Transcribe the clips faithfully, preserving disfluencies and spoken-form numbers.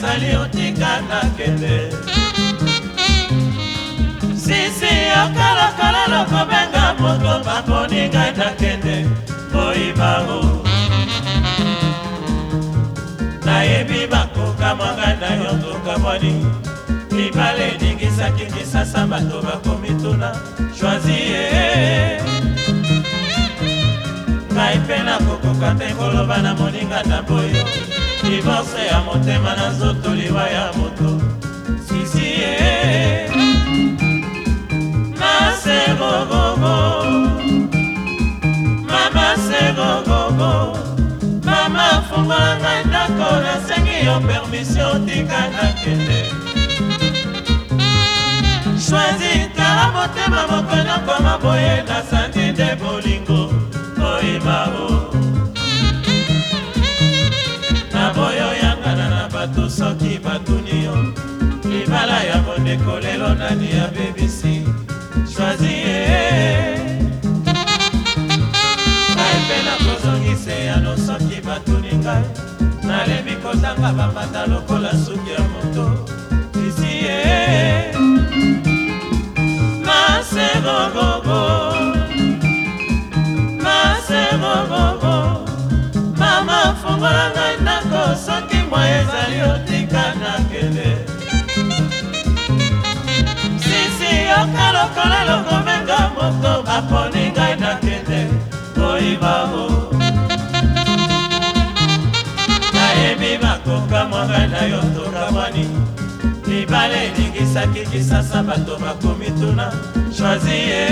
ezali otika nakende sisi okalakala lokobenga moto baponi ngai nakende boyibao nayebi bakokamwa ngai na yo tokamwani libala eningisaki kisasa bato bakomituna shwazie ngai mpe nakokoka te koloba na moninga na boyo divorce ya motema na nzoto liwa ya moto sisie nasegogogo mama segogogo mama fungola ngai ndako nasengi yo permission tika nakende shwazi tala motema mokonya koma boye nasandi de bolingo oyimao naboyo yangana na bato soki batuni yo libala ya mondeko lelo nani ya bebisi shwazie ngai mpe nakozongise yano soki batuni ngai nalebi kotanga bambata lokola suki ya moto isie masegogogo masegogogo mama fungola ngai ndako soki mwa ezali otika nakende sisi okalokola lokomenga moto baponi ngai nakende boyibao nayebi bakokamwa ngai na yo tokamwani libala eningisaki kisasa bato bakomituna shwazie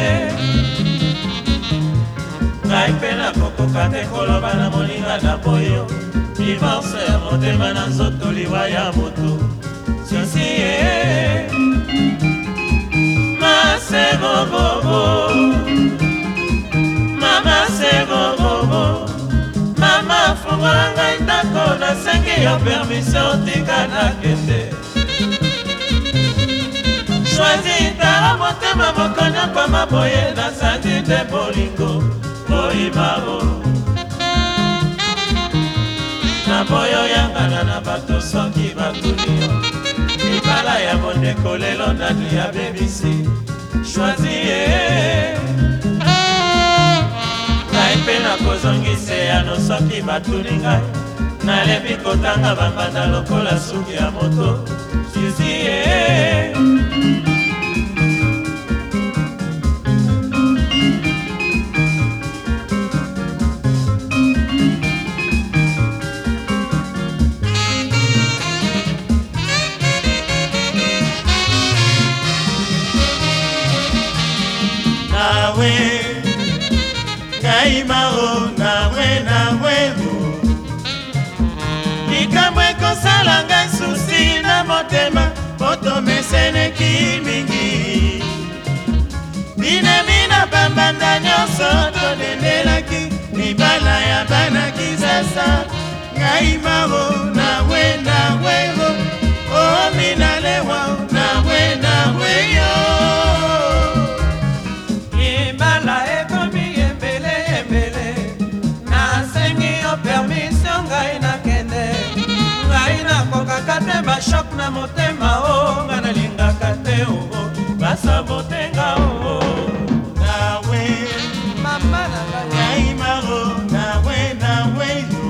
ngai mpe nakokoka te koloba na moninga na boyo divorce ya motema na nzoto liwa ya moto sisie masegogogo mama segogogo mama fungola ngai ndako nasengi yo permission tika nakende shwazi tala motema mokonya koma boye nasandi de bolingo boyibao naboyo yangana na bato soki batuni yo libala ya mondeko lelo nani ya bebisi shwazie ngai mpe nakozongise yano soki batuni ngai nalebi kotanga bambanda lokola suki ya moto sisie nawe ngai mao nawe nawe likambo ekosala ngai susi na motema potomeseneki mingi binamina bambanda nyonso todendelaki libala ya bana kisasa ngai mao nawe nawe ominalewa nawe nawe yo kakate bashok na motema o nga nalingaka te o basabotenga o nawe mama ngai maro nawe nawe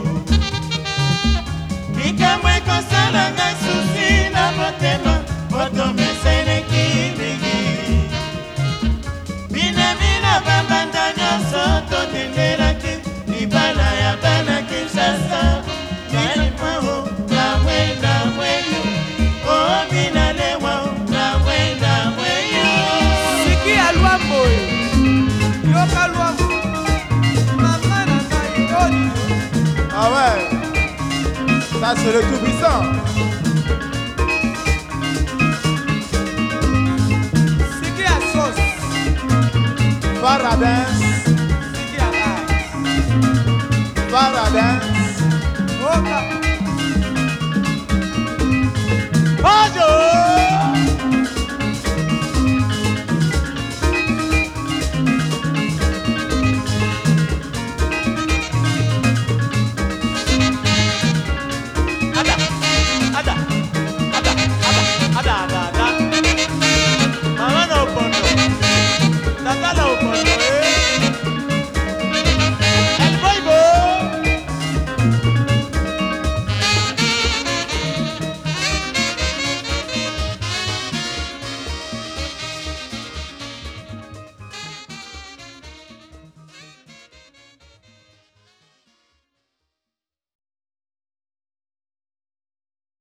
likambo ekosala ngai susi na motema potomeseneki mingi binamina bambanda nyonso totendelaki libala ya bana kinshasa ngai maro nawe nawe yo oh binalewa nawe nawe yo siki alwambo yo kalwambo mama na kaidoni ah ouais ça c'est le tout puissant siki a sauce Paradise siki a la Paradise oka Bonjour